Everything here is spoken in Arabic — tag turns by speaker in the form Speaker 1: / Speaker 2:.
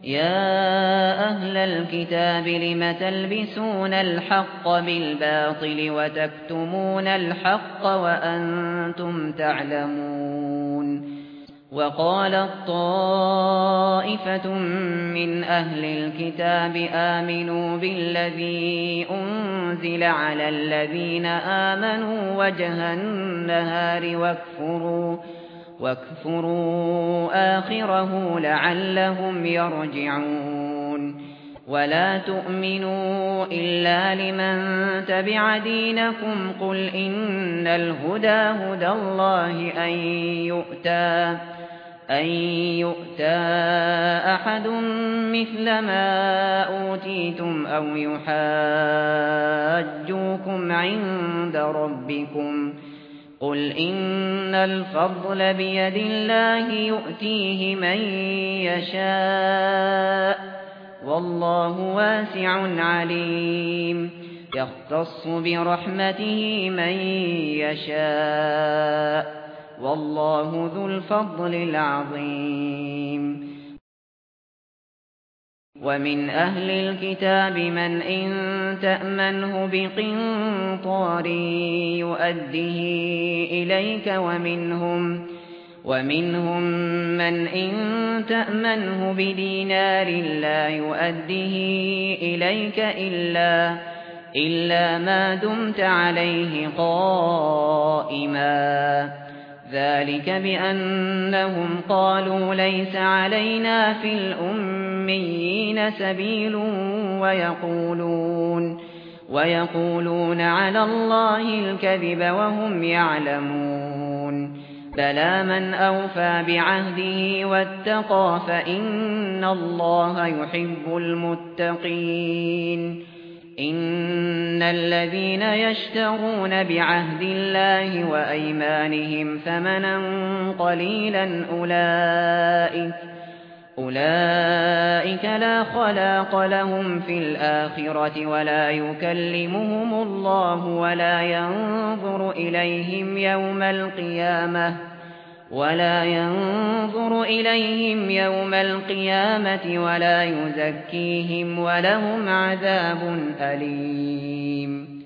Speaker 1: يا أهل الكتاب لم تلبسون الحق بالباطل وتكتمون الحق وأنتم تعلمون وقالت طائفة من أهل الكتاب آمنوا بالذي أنزل على الذين آمنوا وجه النهار واكفروا آخره لعلهم يرجعون ولا تؤمنوا إلا لمن تبع دينكم قل إن الهدى هدى الله أن يؤتى أحد مثل ما أوتيتم أو يحاجوكم عند ربكم قل إن الفضل بيد الله يؤتيه من يشاء والله واسع عليم يختص برحمته من يشاء والله ذو الفضل العظيم ومن أهل الكتاب من إن تأمنه بقنطار يؤديه إليك ومنهم من إن تأمنه بدينار لا يؤديه إليك إلا ما دمت عليه قائما ذلك بأنهم قالوا ليس علينا في الأميين سبيل ويقولون على الله الكذب وهم يعلمون بلى من أوفى بعهده واتقى فإن الله يحب المتقين إن الذين يشترون بعهد الله وأيمانهم ثمنا قليلا أولئك لا خلاق لهم في الآخرة ولا يكلمهم الله ولا ينظر إليهم يوم القيامة ولا يزكيهم ولهم عذاب أليم